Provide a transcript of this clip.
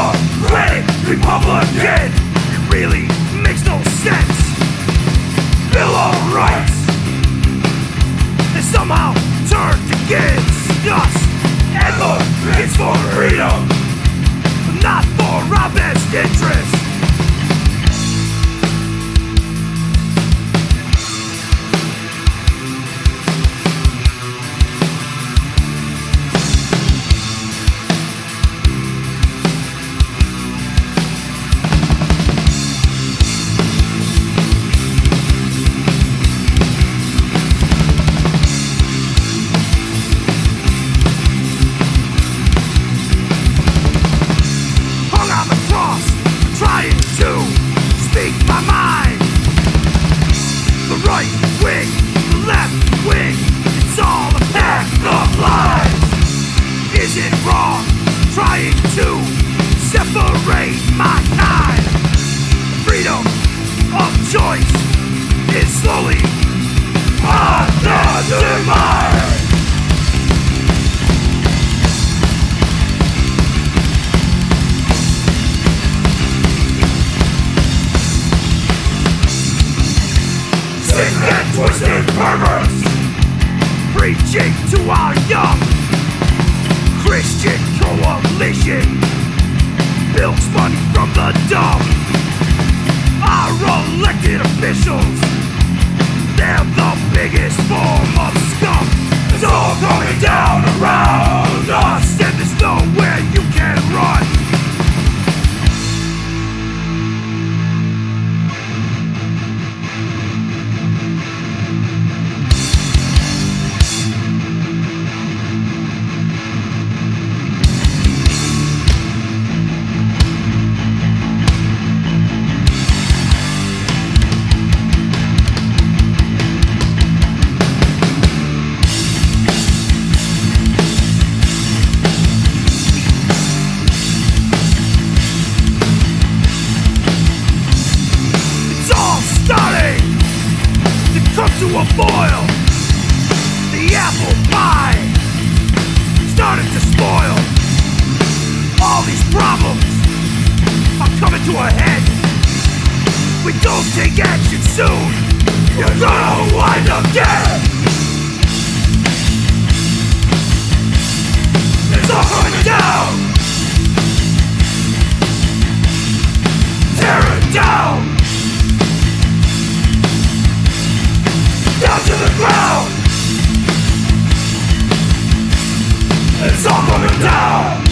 democratic Republican. It really makes no sense. Bill of Rights has somehow turned against us. Advocates for freedom, but not for our best interest. Is it wrong trying to separate mankind? Freedom of choice is slowly undermined. Sick and twisted perverts preaching to our young. Christian coalition bilks money from the dumb. Our elected officials, they're the biggest form of scum. It's all coming down around us, and there's nowhere you can run. Come to a boil. The apple pie started to spoil. All these problems are coming to a head. We don't take action soon, you're gonna wind up dead. It's all coming down. Tear it down. Down to the ground. It's all coming down.